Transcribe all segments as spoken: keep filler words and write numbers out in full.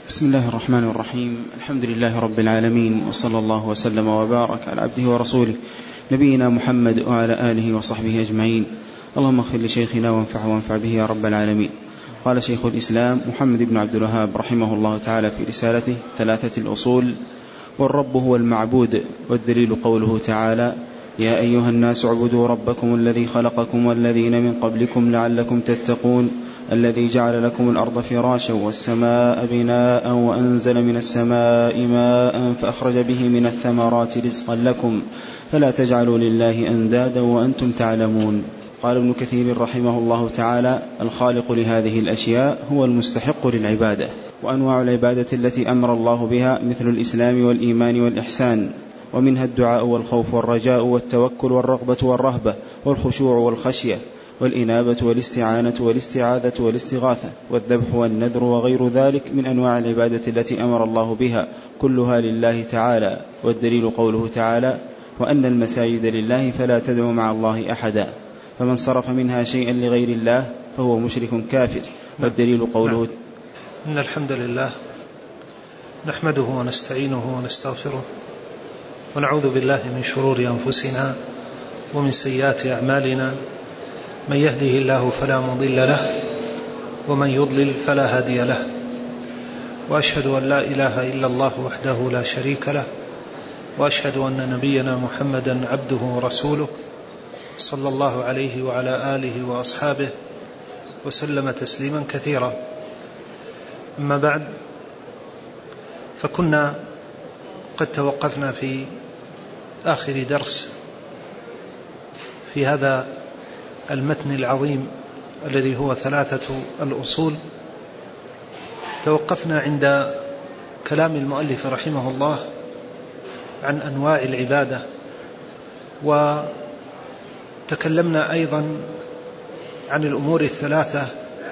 بسم الله الرحمن الرحيم. الحمد لله رب العالمين، وصلى الله وسلم وبارك على عبده ورسوله نبينا محمد وعلى آله وصحبه أجمعين. اللهم اغفر لشيخنا وانفعه وانفع به يا رب العالمين. قال شيخ الإسلام محمد بن عبد الوهاب رحمه الله تعالى في رسالته ثلاثة الأصول: والرب هو المعبود، والدليل قوله تعالى: يا أيها الناس اعبدوا ربكم الذي خلقكم والذين من قبلكم لعلكم تتقون، الذي جعل لكم الأرض فراشا والسماء بناء وأنزل من السماء ماء فأخرج به من الثمرات رزقا لكم فلا تجعلوا لله أندادا وأنتم تعلمون. قال ابن كثير رحمه الله تعالى: الخالق لهذه الأشياء هو المستحق للعبادة. وأنواع العبادة التي أمر الله بها مثل الإسلام والإيمان والإحسان، ومنها الدعاء والخوف والرجاء والتوكل والرغبة والرهبة والخشوع والخشية والإنابة والاستعانة والاستعاذة والاستغاثة والذبح والنذر وغير ذلك من أنواع العبادة التي أمر الله بها، كلها لله تعالى. والدليل قوله تعالى: وأن المساجد لله فلا تدعوا مع الله أحدا، فمن صرف منها شيئا لغير الله فهو مشرك كافر. والدليل قوله: إن الحمد لله نحمده ونستعينه ونستغفره ونعوذ بالله من شرور أنفسنا ومن سيئات أعمالنا، من يهده الله فلا مضل له ومن يضلل فلا هادي له، وأشهد أن لا إله إلا الله وحده لا شريك له، وأشهد أن نبينا محمدا عبده ورسوله صلى الله عليه وعلى آله وأصحابه وسلم تسليما كثيرا. أما بعد، فكنا قد توقفنا في آخر درس في هذا المتن العظيم الذي هو ثلاثة الأصول. توقفنا عند كلام المؤلف رحمه الله عن أنواع العبادة، وتكلمنا أيضا عن الأمور الثلاثة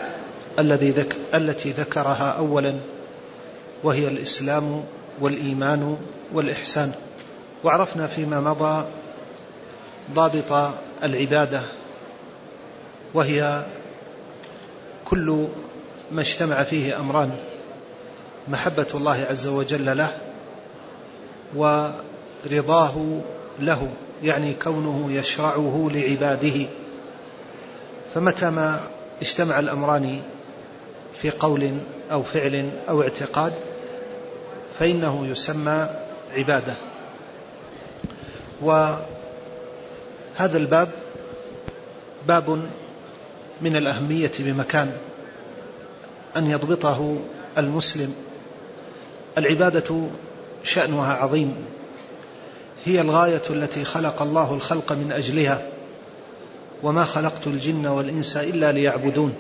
التي ذكرها أولا، وهي الإسلام والإيمان والإحسان. وعرفنا فيما مضى ضابط العبادة، وهي كل ما اجتمع فيه أمران: محبة الله عز وجل له ورضاه له، يعني كونه يشرعه لعباده. فمتى ما اجتمع الأمران في قول أو فعل أو اعتقاد فإنه يسمى عبادة. وهذا الباب باب من الأهمية بمكان أن يضبطه المسلم. العبادة شأنها عظيم، هي الغاية التي خلق الله الخلق من أجلها: وما خلقت الجن والإنس إلا ليعبدون.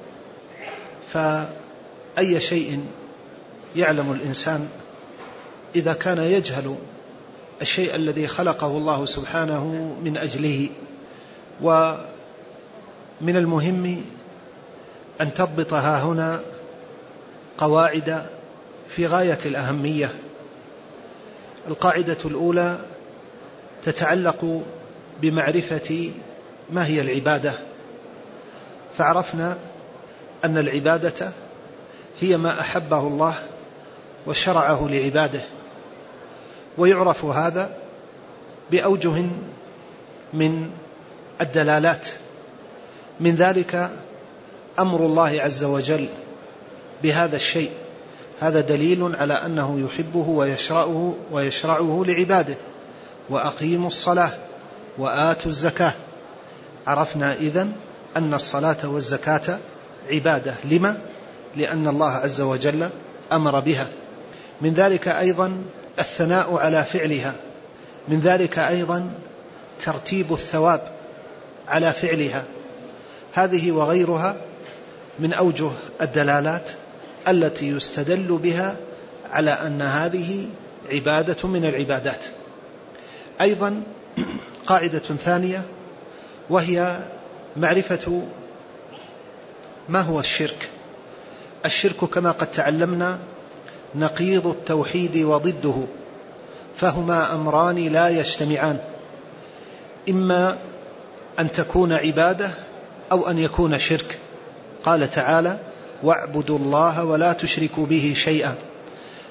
فأي شيء يعلم الإنسان إذا كان يجهل الشيء الذي خلقه الله سبحانه من أجله. ومن المهم أن تضبط ها هنا قواعد في غاية الأهمية. القاعدة الأولى تتعلق بمعرفة ما هي العبادة. فعرفنا أن العبادة هي ما أحبه الله وشرعه لعباده، ويعرف هذا بأوجه من الدلالات. من ذلك أمر الله عز وجل بهذا الشيء، هذا دليل على أنه يحبه ويشرعه, ويشرعه لعباده: وأقيموا الصلاة وآتوا الزكاة. عرفنا إذن أن الصلاة والزكاة عبادة. لما؟ لأن الله عز وجل أمر بها. من ذلك أيضا الثناء على فعلها، من ذلك أيضا ترتيب الثواب على فعلها. هذه وغيرها من أوجه الدلالات التي يستدل بها على أن هذه عبادة من العبادات. أيضا قاعدة ثانية، وهي معرفة ما هو الشرك. الشرك كما قد تعلمنا نقيض التوحيد وضده، فهما أمران لا يجتمعان: إما أن تكون عبادة أو أن يكون شرك. قال تعالى: واعبدوا الله ولا تشركوا به شيئا.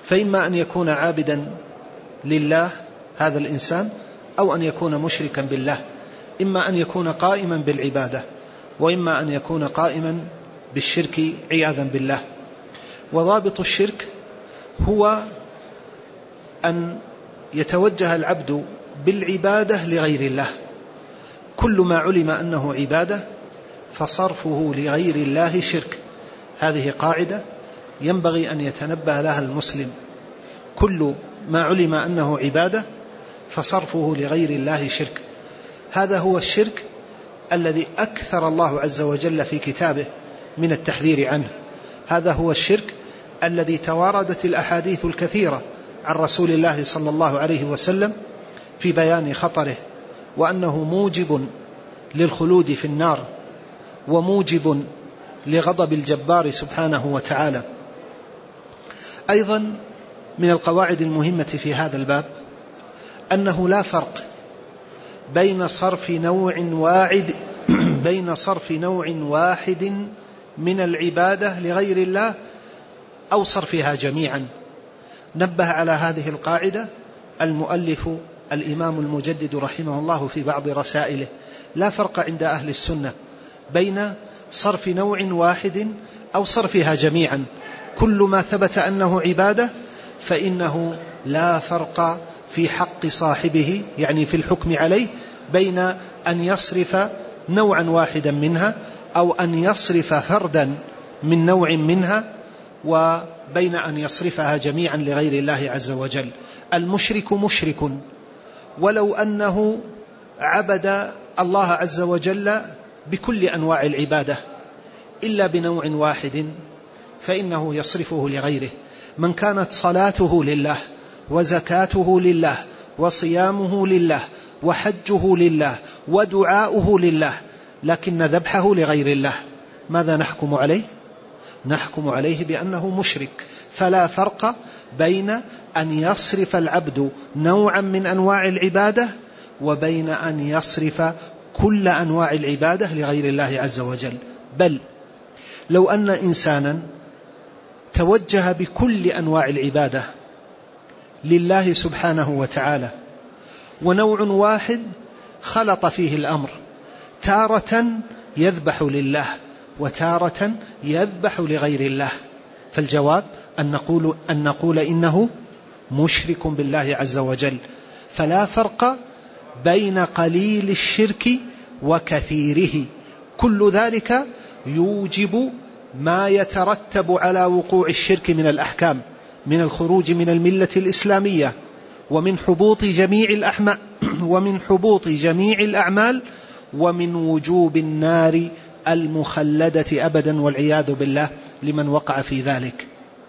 فإما أن يكون عابدا لله هذا الإنسان، أو أن يكون مشركا بالله، إما أن يكون قائما بالعبادة، وإما أن يكون قائما بالشرك عياذا بالله. وضابط الشرك هو أن يتوجه العبد بالعبادة لغير الله، كل ما علم أنه عبادة فصرفه لغير الله شرك. هذه قاعدة ينبغي أن يتنبه لها المسلم، كل ما علم أنه عبادة فصرفه لغير الله شرك. هذا هو الشرك الذي أكثر الله عز وجل في كتابه من التحذير عنه. هذا هو الشرك الذي تواردت الأحاديث الكثيرة عن رسول الله صلى الله عليه وسلم في بيان خطره، وأنه موجب للخلود في النار وموجب لغضب الجبار سبحانه وتعالى. أيضا من القواعد المهمة في هذا الباب أنه لا فرق بين صرف نوع واحد بين صرف نوع واحد من العبادة لغير الله أو صرفها جميعا. نبه على هذه القاعدة المؤلف الإمام المجدد رحمه الله في بعض رسائله. لا فرق عند أهل السنة بين صرف نوع واحد أو صرفها جميعا، كل ما ثبت أنه عبادة فإنه لا فرق في حق صاحبه، يعني في الحكم عليه، بين أن يصرف نوعا واحدا منها أو أن يصرف فردا من نوع منها، وبين أن يصرفها جميعا لغير الله عز وجل. المشرك مشرك ولو أنه عبد الله عز وجل بكل أنواع العبادة إلا بنوع واحد فإنه يصرفه لغيره. من كانت صلاته لله وزكاته لله وصيامه لله وحجه لله ودعاؤه لله لكن ذبحه لغير الله، ماذا نحكم عليه؟ نحكم عليه بأنه مشرك. فلا فرق بين أن يصرف العبد نوعا من أنواع العبادة وبين أن يصرف كل أنواع العبادة لغير الله عز وجل. بل لو أن إنسانا توجه بكل أنواع العبادة لله سبحانه وتعالى ونوع واحد خلط فيه الأمر، تارة يذبح لله وتارة يذبح لغير الله، فالجواب أن نقول, أن نقول إنه مشرك بالله عز وجل. فلا فرق بين قليل الشرك وكثيره، كل ذلك يوجب ما يترتب على وقوع الشرك من الأحكام، من الخروج من الملة الإسلامية ومن حبوط جميع الأحمال ومن حبوط جميع الأعمال ومن وجوب النار المخلدة أبدا والعياذ بالله لمن وقع في ذلك.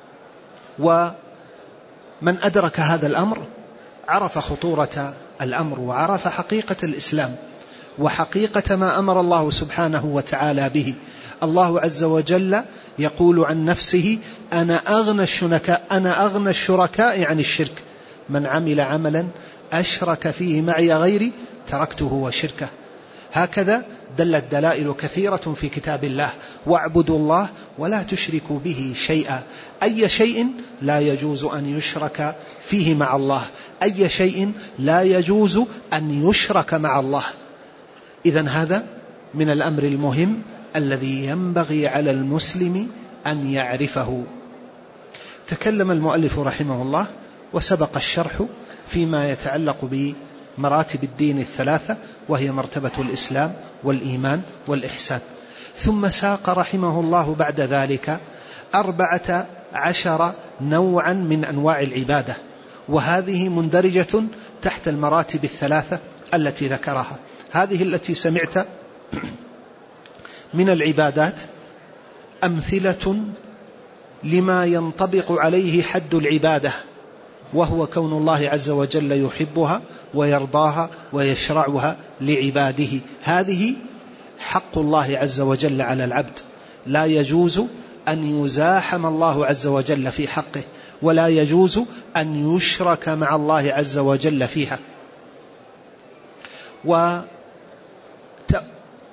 ومن أدرك هذا الأمر عرف خطورة الأمر وعرف حقيقة الإسلام وحقيقة ما أمر الله سبحانه وتعالى به. الله عز وجل يقول عن نفسه: أنا أغنى الشركاء أنا أغنى الشركاء عن الشرك، من عمل عملا أشرك فيه معي غيري تركته وشركه. هكذا دلت دلائل كثيرة في كتاب الله: واعبدوا الله ولا تشركوا به شيئا. أي شيء لا يجوز أن يشرك فيه مع الله، أي شيء لا يجوز أن يشرك مع الله. إذن هذا من الأمر المهم الذي ينبغي على المسلم أن يعرفه. تكلم المؤلف رحمه الله وسبق الشرح فيما يتعلق بمراتب الدين الثلاثة، وهي مرتبة الإسلام والإيمان والإحسان. ثم ساق رحمه الله بعد ذلك أربعة عشر نوعا من أنواع العبادة، وهذه مندرجة تحت المراتب الثلاثة التي ذكرها. هذه التي سمعت من العبادات أمثلة لما ينطبق عليه حد العبادة، وهو كون الله عز وجل يحبها ويرضاها ويشرعها لعباده. هذه حق الله عز وجل على العبد، لا يجوز أن يزاحم الله عز وجل في حقه، ولا يجوز أن يشرك مع الله عز وجل فيها. ولو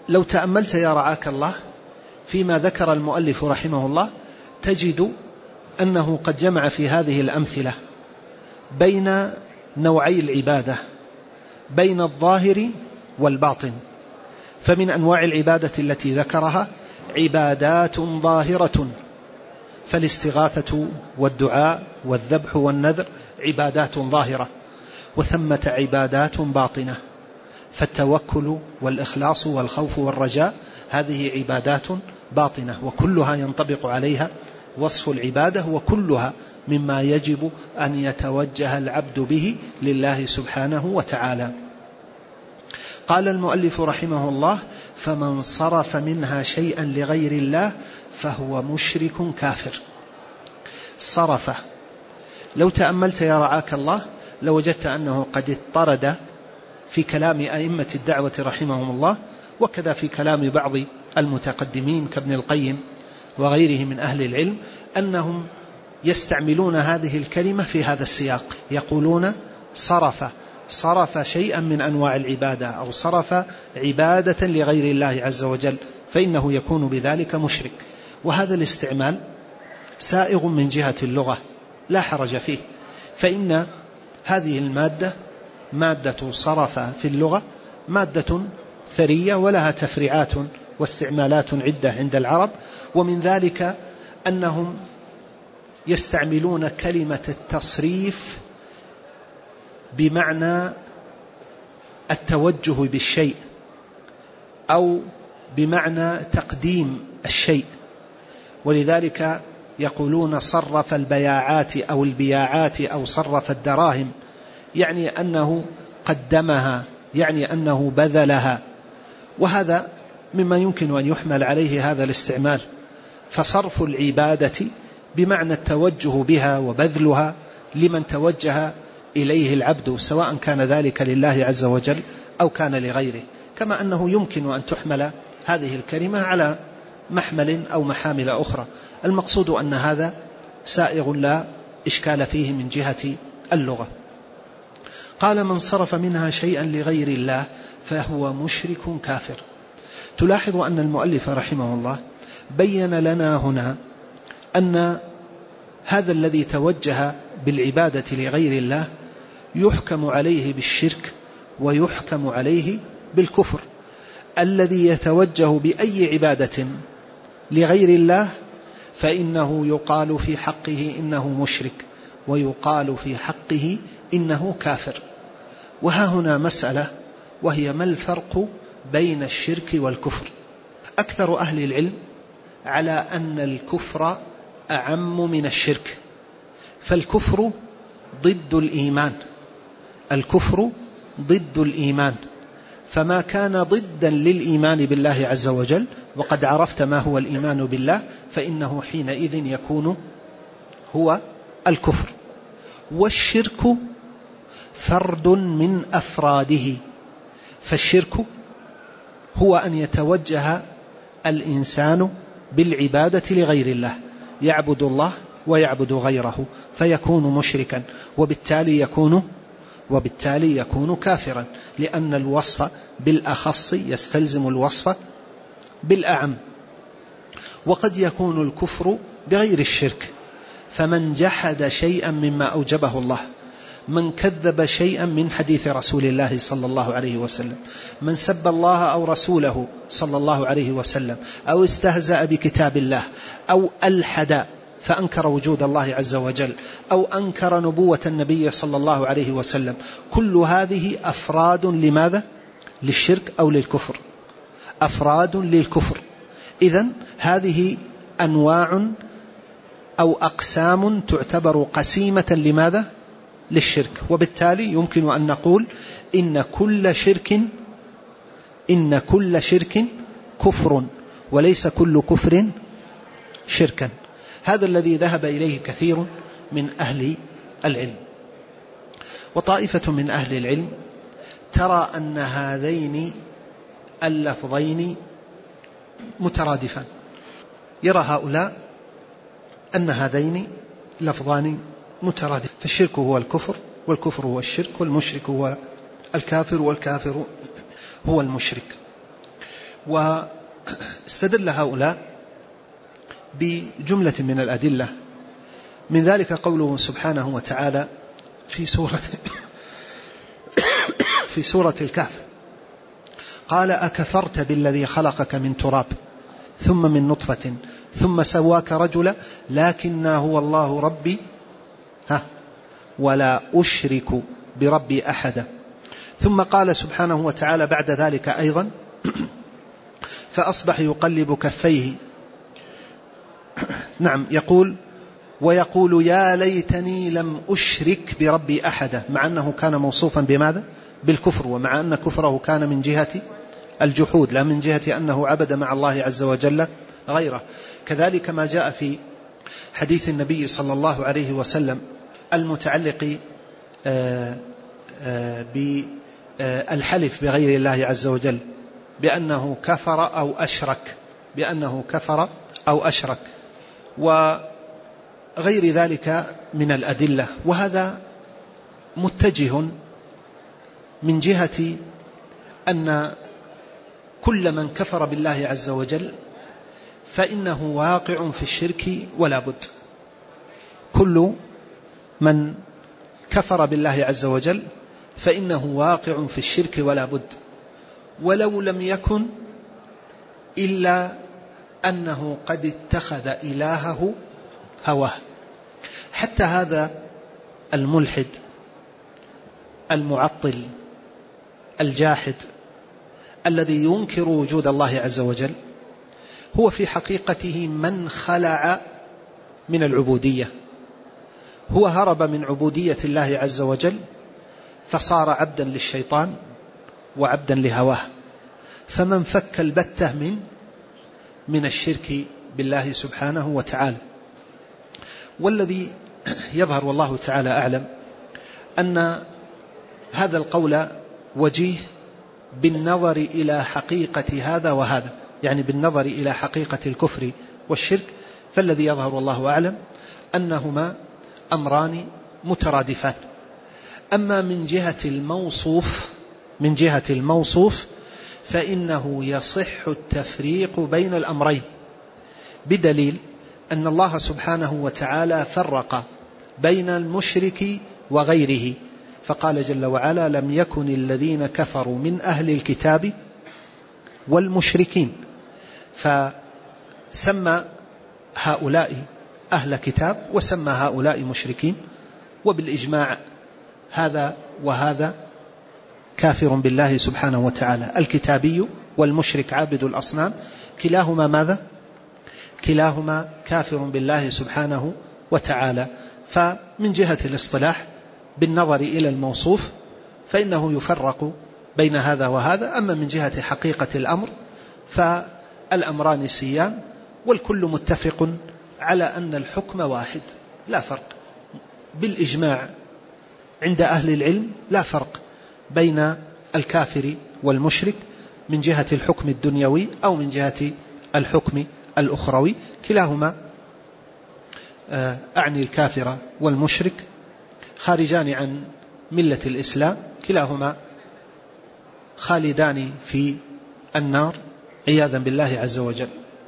تأملت يا رعاك الله فيما ذكر المؤلف رحمه الله تجد أنه قد جمع في هذه الأمثلة بين نوعي العبادة، بين الظاهر والباطن. فمن أنواع العبادة التي ذكرها عبادات ظاهرة، فالاستغاثة والدعاء والذبح والنذر عبادات ظاهرة، وثمة عبادات باطنة، فالتوكل والإخلاص والخوف والرجاء هذه عبادات باطنة، وكلها ينطبق عليها وصف العبادة، وكلها مما يجب أن يتوجه العبد به لله سبحانه وتعالى. قال المؤلف رحمه الله: فمن صرف منها شيئا لغير الله فهو مشرك كافر. صرف، لو تأملت يا رعاك الله لوجدت أنه قد اضطرد في كلام أئمة الدعوة رحمهم الله، وكذا في كلام بعض المتقدمين كابن القيم وغيره من أهل العلم، أنهم يستعملون هذه الكلمة في هذا السياق، يقولون صرف صرف شيئا من أنواع العبادة أو صرف عبادة لغير الله عز وجل، فإنه يكون بذلك مشرك. وهذا الاستعمال سائغ من جهة اللغة لا حرج فيه، فإن هذه المادة مادة صرف في اللغة مادة ثرية ولها تفريعات واستعمالات عدة عند العرب، ومن ذلك أنهم يستعملون كلمة التصريف بمعنى التوجه بالشيء أو بمعنى تقديم الشيء، ولذلك يقولون صرف البياعات أو البياعات أو صرف الدراهم، يعني أنه قدمها، يعني أنه بذلها، وهذا مما يمكن أن يحمل عليه هذا الاستعمال. فصرف العبادة بمعنى التوجه بها وبذلها لمن توجه إليه العبد، سواء كان ذلك لله عز وجل أو كان لغيره، كما أنه يمكن أن تحمل هذه الكلمة على محمل أو محامل أخرى. المقصود أن هذا سائغ لا إشكال فيه من جهة اللغة. قال: من صرف منها شيئا لغير الله فهو مشرك كافر. تلاحظ أن المؤلف رحمه الله بين لنا هنا أن هذا الذي توجه بالعبادة لغير الله يحكم عليه بالشرك ويحكم عليه بالكفر. الذي يتوجه بأي عبادة لغير الله فإنه يقال في حقه إنه مشرك، ويقال في حقه إنه كافر. وها هنا مسألة، وهي ما الفرق بين الشرك والكفر؟ أكثر أهل العلم على أن الكفر أعم من الشرك، فالكفر ضد الإيمان، الكفر ضد الإيمان، فما كان ضدا للإيمان بالله عز وجل، وقد عرفت ما هو الإيمان بالله، فإنه حينئذ يكون هو الكفر. والشرك فرد من أفراده، فالشرك هو أن يتوجه الإنسان بالعبادة لغير الله، يعبد الله ويعبد غيره، فيكون مشركا، وبالتالي يكون وبالتالي يكون كافرا، لأن الوصف بالأخص يستلزم الوصف بالأعم. وقد يكون الكفر بغير الشرك، فمن جحد شيئا مما أوجبه الله، من كذب شيئا من حديث رسول الله صلى الله عليه وسلم، من سب الله أو رسوله صلى الله عليه وسلم، أو استهزأ بكتاب الله، أو ألحد فأنكر وجود الله عز وجل، أو أنكر نبوة النبي صلى الله عليه وسلم، كل هذه أفراد لماذا؟ للشرك أو للكفر، أفراد للكفر. إذن هذه أنواع أو أقسام تعتبر قسيمة لماذا؟ للشرك. وبالتالي يمكن أن نقول إن كل شرك إن كل شرك كفر، وليس كل كفر شركا. هذا الذي ذهب إليه كثير من أهل العلم. وطائفة من أهل العلم ترى أن هذين اللفظين مترادفان، يرى هؤلاء أن هذين لفظان مترادف، فالشرك هو الكفر، والكفر هو الشرك، والمشرك هو الكافر، والكافر هو المشرك. واستدل هؤلاء بجملة من الأدلة من ذلك قوله سبحانه وتعالى في سورة في سورة الكهف قال أكفرت بالذي خلقك من تراب ثم من نطفة ثم سواك رجلا لكن هو الله ربي ها ولا أشرك بربي أحدا. ثم قال سبحانه وتعالى بعد ذلك أيضا فأصبح يقلب كفيه نعم يقول ويقول يا ليتني لم أشرك بربي أحدا، مع أنه كان موصوفا بماذا؟ بالكفر، ومع أن كفره كان من جهة الجحود لا من جهة أنه عبد مع الله عز وجل غيره. كذلك ما جاء في حديث النبي صلى الله عليه وسلم المتعلق بالحلف بغير الله عز وجل بأنه كفر أو أشرك بأنه كفر أو أشرك وغير ذلك من الأدلة. وهذا متجه من جهة أن كل من كفر بالله عز وجل فإنه واقع في الشرك ولا بد. كل من كفر بالله عز وجل فإنه واقع في الشرك ولا بد، ولو لم يكن إلا أنه قد اتخذ إلهه هواه. حتى هذا الملحد المعطل الجاحد الذي ينكر وجود الله عز وجل هو في حقيقته من خلع من العبودية، هو هرب من عبودية الله عز وجل فصار عبدا للشيطان وعبدا لهواه. فمن فك البتة من من الشرك بالله سبحانه وتعالى. والذي يظهر والله تعالى أعلم أن هذا القول وجيه بالنظر إلى حقيقة هذا وهذا، يعني بالنظر إلى حقيقة الكفر والشرك، فالذي يظهر والله أعلم أنهما أمران مترادفان. أما من جهة الموصوف من جهة الموصوف فإنه يصح التفريق بين الأمرين، بدليل أن الله سبحانه وتعالى فرق بين المشرك وغيره، فقال جل وعلا لم يكن الذين كفروا من أهل الكتاب والمشركين، فسمى هؤلاء أهل كتاب وسمى هؤلاء مشركين، وبالإجماع هذا وهذا كافر بالله سبحانه وتعالى. الكتابي والمشرك عابد الأصنام كلاهما ماذا؟ كلاهما كافر بالله سبحانه وتعالى. فمن جهة الاصطلاح بالنظر إلى الموصوف فإنه يفرق بين هذا وهذا. أما من جهة حقيقة الأمر فالأمران سيان، والكل متفق على أن الحكم واحد لا فرق. بالإجماع عند أهل العلم لا فرق بين الكافر والمشرك من جهة الحكم الدنيوي أو من جهة الحكم الأخروي، كلاهما أعني الكافر والمشرك خارجان عن ملة الإسلام، كلاهما خالدان في النار عياذا بالله عز وجل.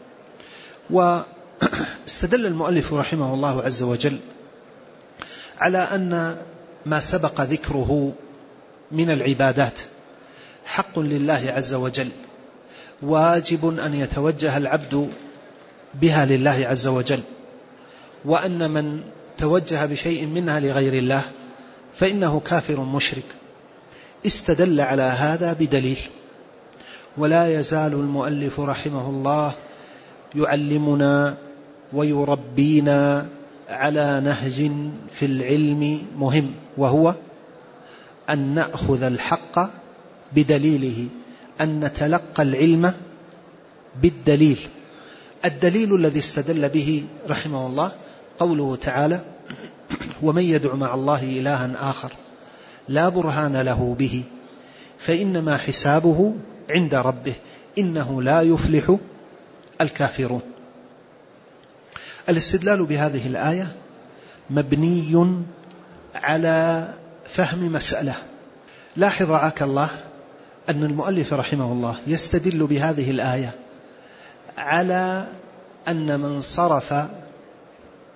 واستدل المؤلف رحمه الله عز وجل على أن ما سبق ذكره من العبادات حق لله عز وجل، واجب أن يتوجه العبد بها لله عز وجل، وأن من توجه بشيء منها لغير الله فإنه كافر مشرك. استدل على هذا بدليل، ولا يزال المؤلف رحمه الله يعلمنا ويربينا على نهج في العلم مهم، وهو أن نأخذ الحق بدليله، أن نتلقى العلم بالدليل. الدليل الذي استدل به رحمه الله قوله تعالى ومن يدع مع الله إلها آخر لا برهان له به فإنما حسابه عند ربه إنه لا يفلح الكافرون. الاستدلال بهذه الآية مبني على فهم مسألة. لاحظ رعاك الله أن المؤلف رحمه الله يستدل بهذه الآية على أن من صرف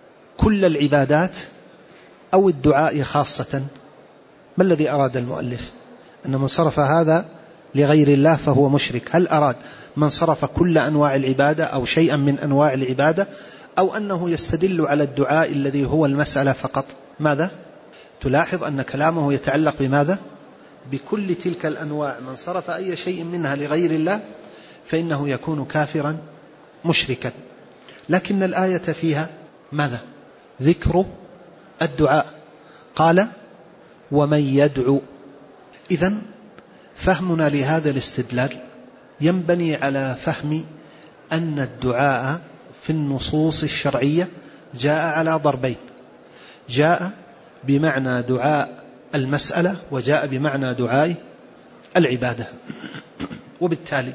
كل العبادات أو الدعاء خاصة؟ ما الذي أراد المؤلف؟ أن من صرف هذا لغير الله فهو مشرك. هل أراد من صرف كل أنواع العبادة أو شيئا من أنواع العبادة، أو أنه يستدل على الدعاء الذي هو المسألة فقط؟ ماذا؟ تلاحظ أن كلامه يتعلق بماذا؟ بكل تلك الأنواع. من صرف أي شيء منها لغير الله فإنه يكون كافرا مشركا. لكن الآية فيها ماذا؟ ذكر الدعاء. قال ومن يدعو. إذن فهمنا لهذا الاستدلال ينبني على فهم أن الدعاء في النصوص الشرعية جاء على ضربين: جاء بمعنى دعاء المسألة، وجاء بمعنى دعاء العبادة. وبالتالي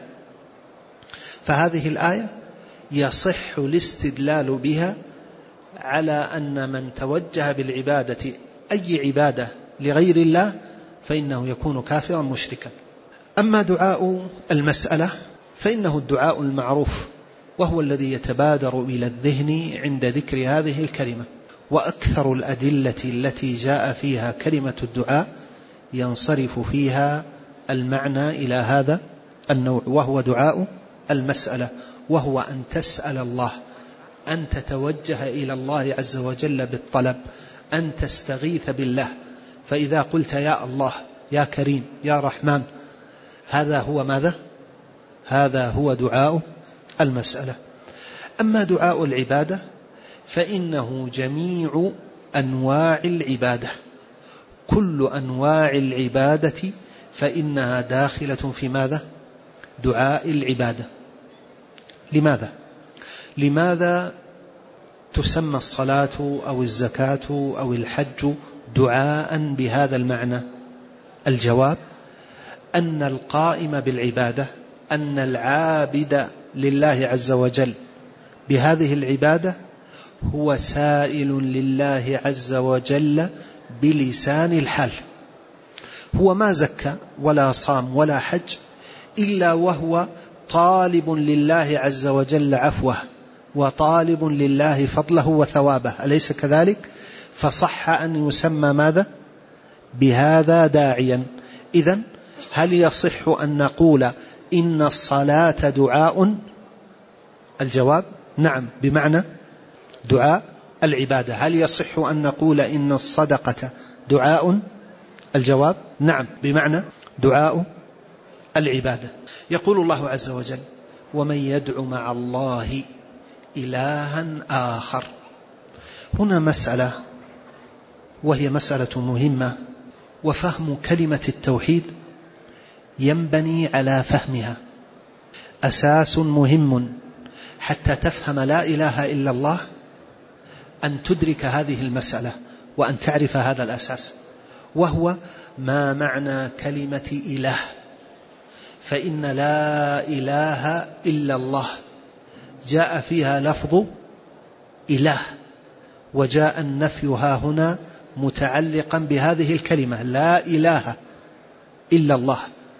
فهذه الآية يصح الاستدلال بها على أن من توجه بالعبادة أي عبادة لغير الله فإنه يكون كافرا مشركا. أما دعاء المسألة فإنه الدعاء المعروف، وهو الذي يتبادر إلى الذهن عند ذكر هذه الكلمة. وأكثر الأدلة التي جاء فيها كلمة الدعاء ينصرف فيها المعنى إلى هذا النوع، وهو دعاء المسألة، وهو أن تسأل الله، أن تتوجه إلى الله عز وجل بالطلب، أن تستغيث بالله. فإذا قلت يا الله، يا كريم، يا رحمن، هذا هو ماذا؟ هذا هو دعاء المسألة. أما دعاء العبادة فإنه جميع أنواع العبادة، كل أنواع العبادة فإنها داخلة في ماذا؟ دعاء العبادة. لماذا؟ لماذا تسمى الصلاة أو الزكاة أو الحج دعاء بهذا المعنى؟ الجواب أن القائم بالعبادة، أن العابد لله عز وجل بهذه العبادة هو سائل لله عز وجل بلسان الحال. هو ما زكى ولا صام ولا حج إلا وهو طالب لله عز وجل عفوه، وطالب لله فضله وثوابه، أليس كذلك؟ فصح أن يسمى ماذا؟ بهذا داعيا. إذن هل يصح أن نقول إن الصلاة دعاء؟ الجواب نعم، بمعنى دعاء العبادة. هل يصح أن نقول إن الصدقة دعاء؟ الجواب نعم، بمعنى دعاء العبادة. يقول الله عز وجل ومن يدعو مع الله إلها آخر. هنا مسألة، وهي مسألة مهمة، وفهم كلمة التوحيد ينبني على فهمها، أساس مهم حتى تفهم لا إله إلا الله، أن تدرك هذه المسألة وأن تعرف هذا الأساس، وهو ما معنى كلمة إله. فإن لا إله إلا الله جاء فيها لفظ إله، وجاء النفي ها هنا متعلقا بهذه الكلمة لا إله إلا الله.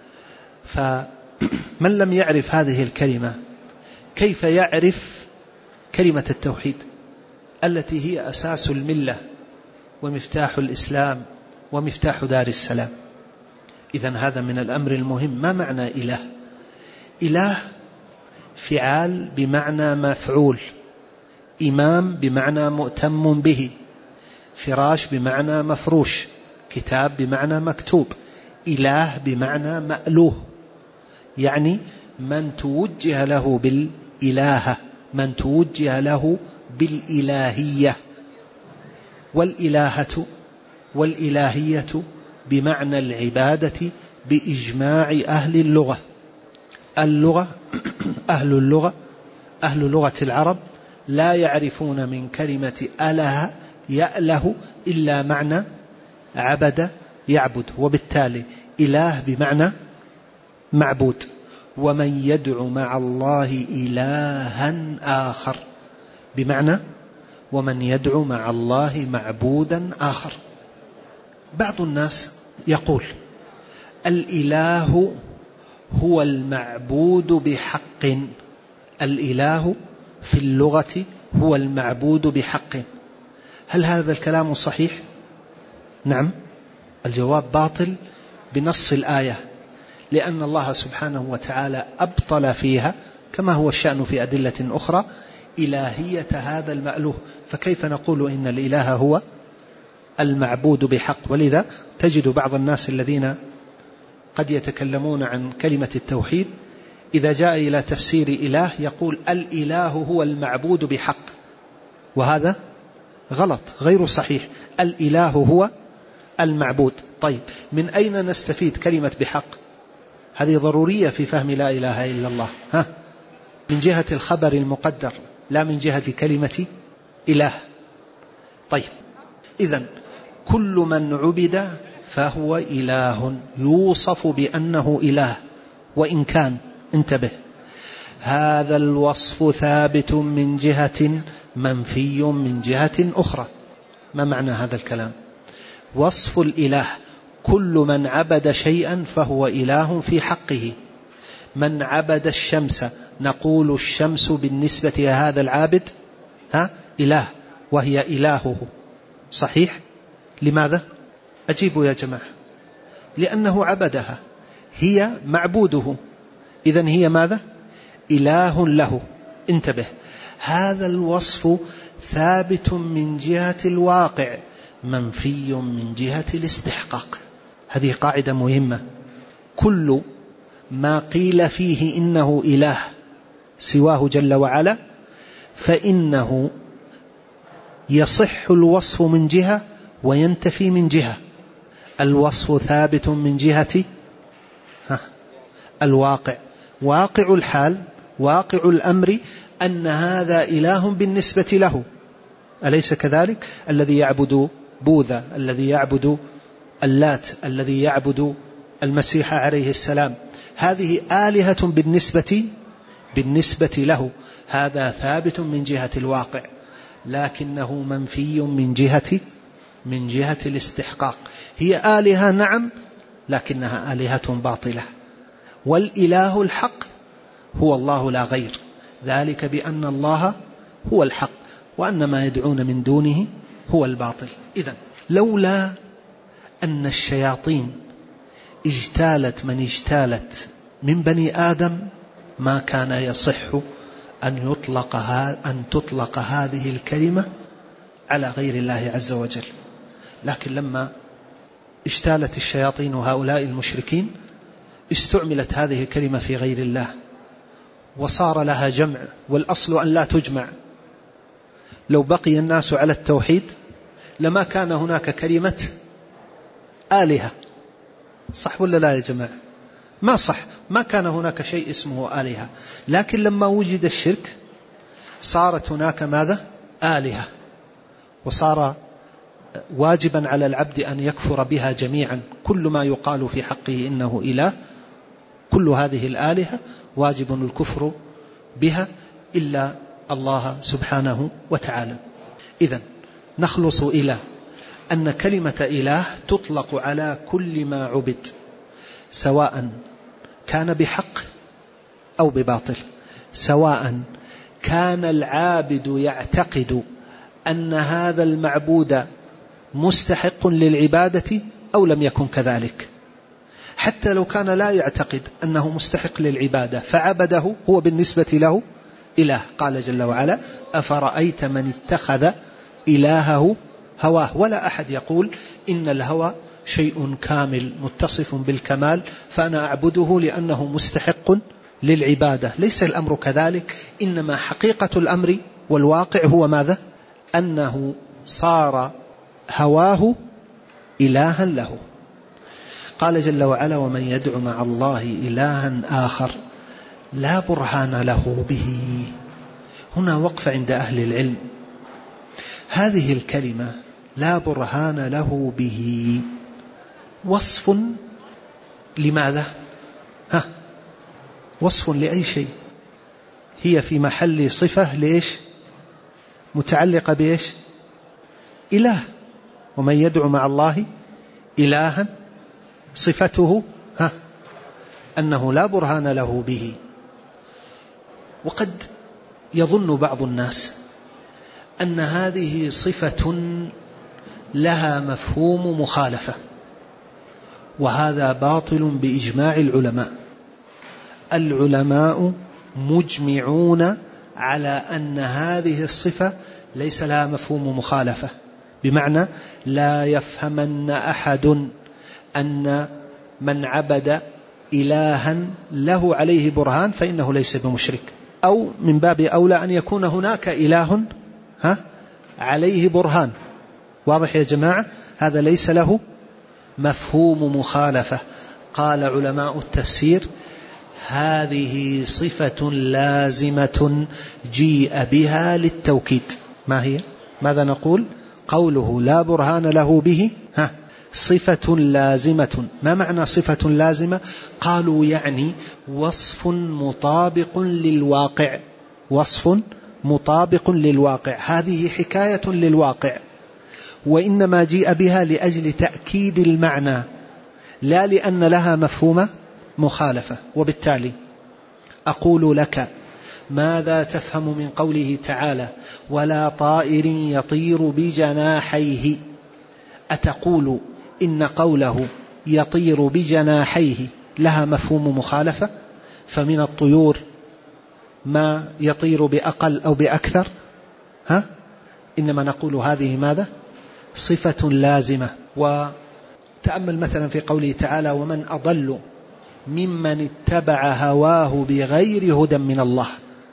فمن لم يعرف هذه الكلمة كيف يعرف كلمة التوحيد التي هي أساس الملة ومفتاح الإسلام ومفتاح دار السلام؟ إذن هذا من الأمر المهم. ما معنى إله؟ إله فعال بمعنى مفعول، إمام بمعنى مؤتم به، فراش بمعنى مفروش، كتاب بمعنى مكتوب، إله بمعنى مألوه، يعني من توجه له بالإلهة، من توجه له بالإلهية. والإلهة والإلهية بمعنى العبادة بإجماع أهل اللغة. اللغة أهل اللغة أهل لغة العرب لا يعرفون من كلمة أله يأله إلا معنى عبد يعبد، وبالتالي إله بمعنى معبود. ومن يدعو مع الله إلها آخر بمعنى ومن يدعو مع الله معبودا آخر. بعض الناس يقول الإله هو المعبود بحق. الإله في اللغة هو المعبود بحق. هل هذا الكلام صحيح؟ نعم. الجواب باطل بنص الآية، لأن الله سبحانه وتعالى أبطل فيها كما هو الشأن في أدلة أخرى إلهية هذا المألوه، فكيف نقول إن الإله هو المعبود بحق؟ ولذا تجد بعض الناس الذين قد يتكلمون عن كلمة التوحيد إذا جاء إلى تفسير إله يقول الإله هو المعبود بحق، وهذا غلط غير صحيح. الإله هو المعبود. طيب من أين نستفيد كلمة بحق؟ هذه ضرورية في فهم لا إله إلا الله، ها؟ من جهة الخبر المقدر لا من جهة كلمة إله. طيب إذن كل من عبد فهو إله، يوصف بأنه إله، وإن كان انتبه هذا الوصف ثابت من جهة منفي من جهة أخرى. ما معنى هذا الكلام؟ وصف الإله كل من عبد شيئا فهو إله في حقه. من عبد الشمس نقول الشمس بالنسبة لهذا العابد ها إله، وهي إلهه، صحيح؟ لماذا؟ أجيبوا يا جماعة. لأنه عبدها، هي معبوده، إذن هي ماذا؟ إله له. انتبه، هذا الوصف ثابت من جهة الواقع منفي من جهة الاستحقاق. هذه قاعدة مهمة. كل ما قيل فيه إنه إله سواه جل وعلا فإنه يصح الوصف من جهة وينتفي من جهة. الوصف ثابت من جهة الواقع، واقع الحال، واقع الأمر أن هذا إله بالنسبة له، أليس كذلك؟ الذي يعبد بوذا، الذي يعبد اللات، الذي يعبد المسيح عليه السلام، هذه آلهة بالنسبة بالنسبة له، هذا ثابت من جهة الواقع لكنه منفي من جهة من جهة الاستحقاق. هي آلهة نعم لكنها آلهة باطلة، والإله الحق هو الله لا غير، ذلك بأن الله هو الحق وأن ما يدعون من دونه هو الباطل. إذن لولا أن الشياطين اجتالت من اجتالت من بني آدم ما كان يصح أن يطلق أن تطلق هذه الكلمة على غير الله عز وجل. لكن لما اجتالت الشياطين هؤلاء المشركين استعملت هذه الكلمة في غير الله وصار لها جمع، والأصل أن لا تجمع. لو بقي الناس على التوحيد لما كان هناك كلمة آلهة، صح ولا لا يا جماعة؟ ما صح، ما كان هناك شيء اسمه آلهة. لكن لما وجد الشرك صارت هناك ماذا؟ آلهة، وصار واجبا على العبد أن يكفر بها جميعا. كل ما يقال في حقه إنه إله، كل هذه الآلهة واجب الكفر بها إلا الله سبحانه وتعالى. إذن نخلص إلى أن كلمة إله تطلق على كل ما عبد سواء كان بحق أو بباطل، سواء كان العابد يعتقد أن هذا المعبود مستحق للعبادة أو لم يكن كذلك. حتى لو كان لا يعتقد أنه مستحق للعبادة فعبده، هو بالنسبة له إله. قال جل وعلا أفرأيت من اتخذ إلهه هواه. ولا أحد يقول إن الهوى شيء كامل متصف بالكمال فأنا أعبده لأنه مستحق للعبادة، ليس الأمر كذلك. إنما حقيقة الأمر والواقع هو ماذا؟ أنه صار هواه إلها له. قال جل وعلا ومن يدعو مع الله إلها آخر لا برهان له به. هنا وقف عند أهل العلم. هذه الكلمة لا برهان له به وصف لماذا؟ ها وصف لأي شيء؟ هي في محل صفة ليش؟ متعلقة بإيش؟ إله. ومن يدعو مع الله إلها صفته ها أنه لا برهان له به. وقد يظن بعض الناس أن هذه صفة لها مفهوم مخالفة، وهذا باطل بإجماع العلماء. العلماء مجمعون على أن هذه الصفة ليس لها مفهوم مخالفة، بمعنى لا يفهمن أحد أن من عبد إلها له عليه برهان فإنه ليس بمشرك، أو من باب أولى أن يكون هناك إله ها عليه برهان. واضح يا جماعة؟ هذا ليس له مفهوم مخالفة. قال علماء التفسير: هذه صفة لازمة جيء بها للتوكيد. ما هي؟ ماذا نقول؟ قوله لا برهان له به ها صفة لازمة. ما معنى صفة لازمة؟ قالوا يعني وصف مطابق للواقع، وصف مطابق للواقع. هذه حكاية للواقع، وإنما جيء بها لأجل تأكيد المعنى، لا لأن لها مفهوم مخالفة. وبالتالي أقول لك: ماذا تفهم من قوله تعالى: ولا طائر يطير بجناحيه؟ أتقول إن قوله يطير بجناحيه لها مفهوم مخالفة؟ فمن الطيور ما يطير بأقل أو بأكثر، ها؟ إنما نقول هذه ماذا؟ صفة لازمة. وتأمل مثلا في قوله تعالى: ومن أضل ممن اتبع هواه بغير هدى من الله.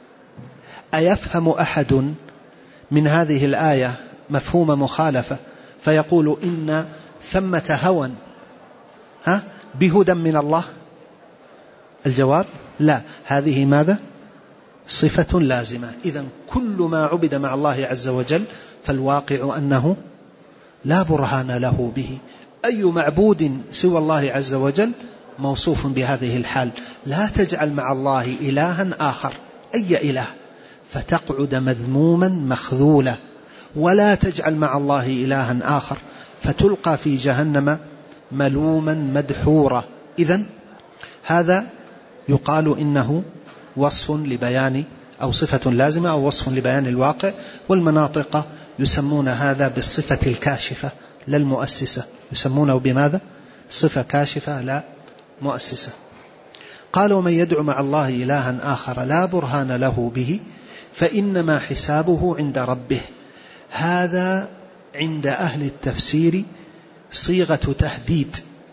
أيفهم أحد من هذه الآية مفهوم مخالفة فيقول إن ثمة هوى ها بهدى من الله؟ الجواب: لا. هذه ماذا؟ صفة لازمة. إذن كل ما عبد مع الله عز وجل فالواقع أنه لا برهان له به. أي معبود سوى الله عز وجل موصوف بهذه الحال. لا تجعل مع الله إلها آخر، أي إله، فتقعد مذموما مخذولا، ولا تجعل مع الله إلها آخر فتلقى في جهنم ملوما مدحورا. إذن هذا يقال إنه وصف لبيان أو صفة لازمة أو وصف لبيان الواقع. والمناطق يسمون هذا بالصفة الكاشفة لا المؤسسة، يسمونه بماذا؟ صفة كاشفة لا مؤسسة. قالوا: من يدعو مع الله إلها آخر لا برهان له به فإنما حسابه عند ربه. هذا عند أهل التفسير صيغة تهديد،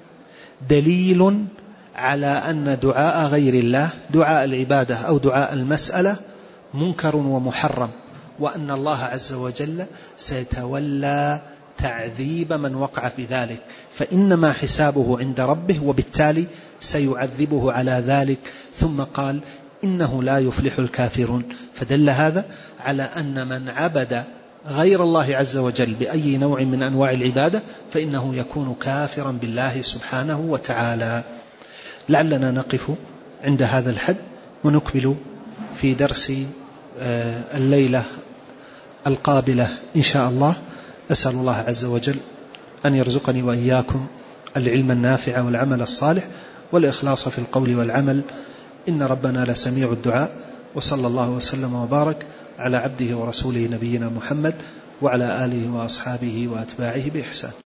دليل على أن دعاء غير الله، دعاء العبادة أو دعاء المسألة، منكر ومحرم، وأن الله عز وجل سيتولى تعذيب من وقع في ذلك، فإنما حسابه عند ربه وبالتالي سيعذبه على ذلك. ثم قال: إنه لا يفلح الكافرون. فدل هذا على أن من عبد غير الله عز وجل بأي نوع من أنواع العبادة فإنه يكون كافرا بالله سبحانه وتعالى. لعلنا نقف عند هذا الحد ونكمل في درس الليلة القابلة إن شاء الله. أسأل الله عز وجل أن يرزقني وإياكم العلم النافع والعمل الصالح والإخلاص في القول والعمل، إن ربنا لسميع الدعاء. وصلى الله وسلم وبارك على عبده ورسوله نبينا محمد وعلى آله وأصحابه وأتباعه بإحسان.